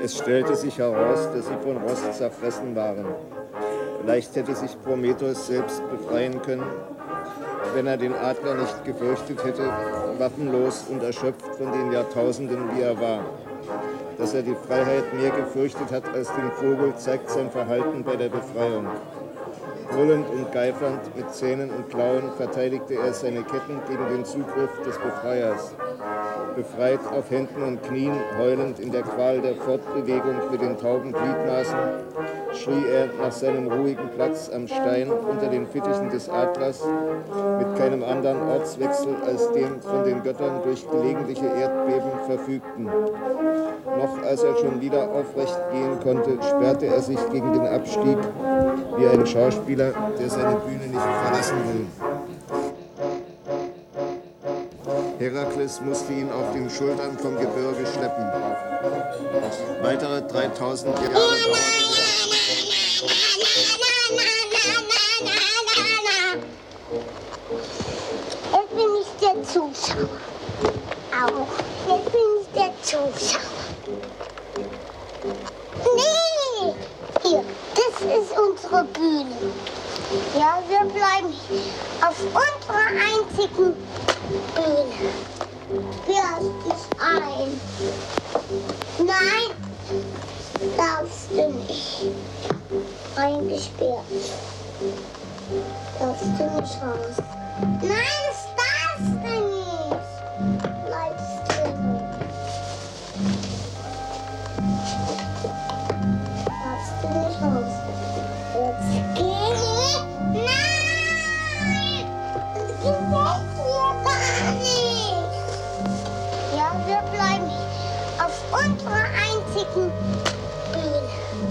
Es stellte sich heraus, dass sie von Rost zerfressen waren. Vielleicht hätte sich Prometheus selbst befreien können, wenn er den Adler nicht gefürchtet hätte, waffenlos und erschöpft von den Jahrtausenden, wie er war. Dass er die Freiheit mehr gefürchtet hat als den Vogel, zeigt sein Verhalten bei der Befreiung. Brüllend und geifernd, mit Zähnen und Klauen verteidigte er seine Ketten gegen den Zugriff des Befreiers. Befreit auf Händen und Knien, heulend in der Qual der Fortbewegung mit den tauben Gliedmaßen, schrie er nach seinem ruhigen Platz am Stein unter den Fittichen des Adlers, mit keinem anderen Ortswechsel als dem von den Göttern durch gelegentliche Erdbeben verfügten. Noch als er schon wieder aufrecht gehen konnte, sperrte er sich gegen den Abstieg, wie ein Schauspieler, der seine Bühne nicht verlassen will. Herakles musste ihn auf den Schultern vom Gebirge schleppen. Weitere 3000 Jahre dauerte Jetzt bin ich der Zuschauer. Auch. Jetzt bin ich der Zuschauer. Nee! Hier, das ist unsere Bühne. Ja, wir bleiben auf unserer einzigen Bühne. Hörst dich ein? Nein, darfst du nicht. Eingesperrt. Darfst du nicht raus. Nein, das darfst du nicht. Bleibst drin. Darfst du nicht raus. Jetzt geh. Nein! Das gefällt mir gar nicht. Ja, wir bleiben auf unserer einzigen Bühne.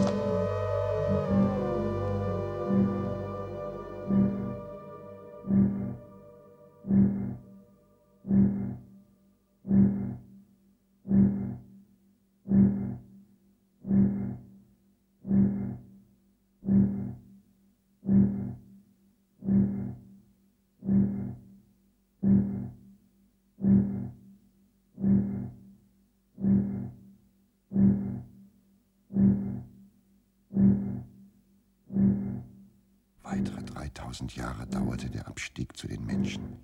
Weitere 3000 Jahre dauerte der Abstieg zu den Menschen.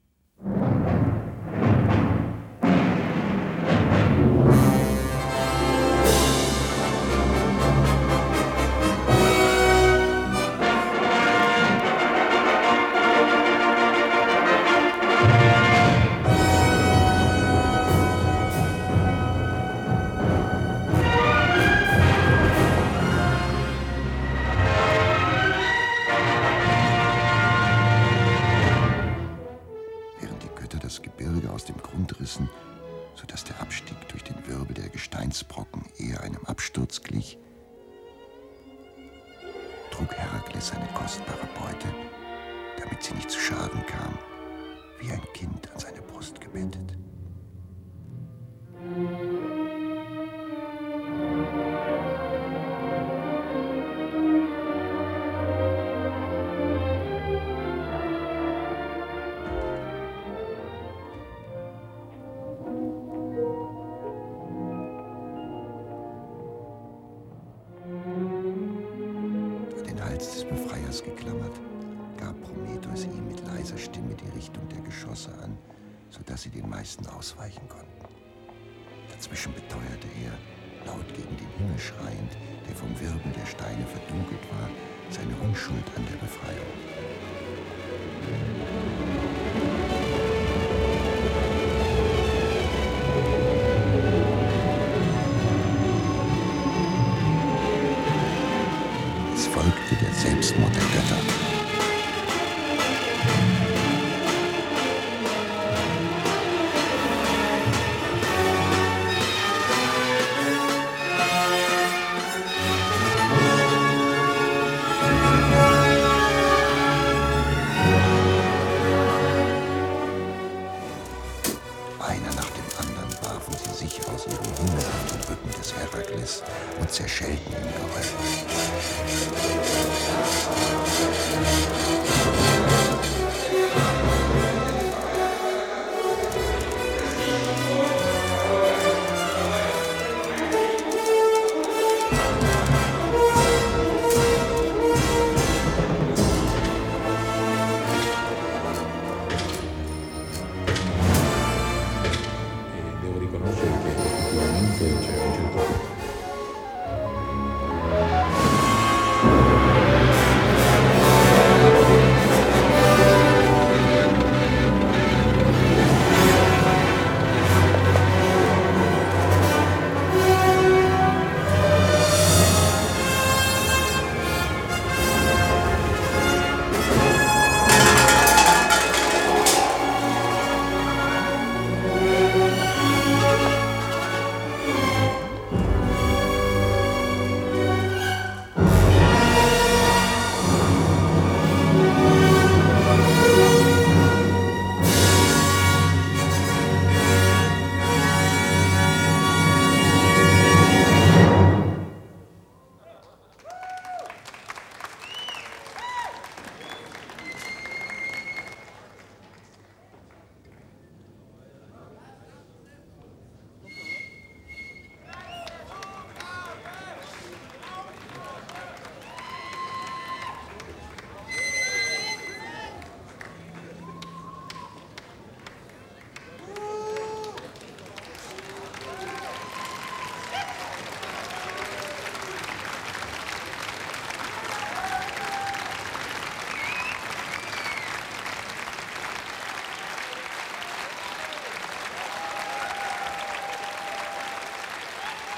Sodass der Abstieg durch den Wirbel der Gesteinsbrocken eher einem Absturz glich, trug Herakles seine kostbare Beute, damit sie nicht zu Schaden kam, wie ein Kind an seine Brust gebettet. Des Befreiers geklammert, gab Prometheus ihm mit leiser Stimme die Richtung der Geschosse an, sodass sie den meisten ausweichen konnten. Dazwischen beteuerte er, laut gegen den Himmel schreiend, der vom Wirbel der Steine verdunkelt war, seine Unschuld an der Befreiung. Folgte der Selbstmord der Götter. Einer nach dem anderen warfen sie sich aus ihrem Himmel auf den Rücken des Herakles und zerschellten ihn Geröll. che a un certo punto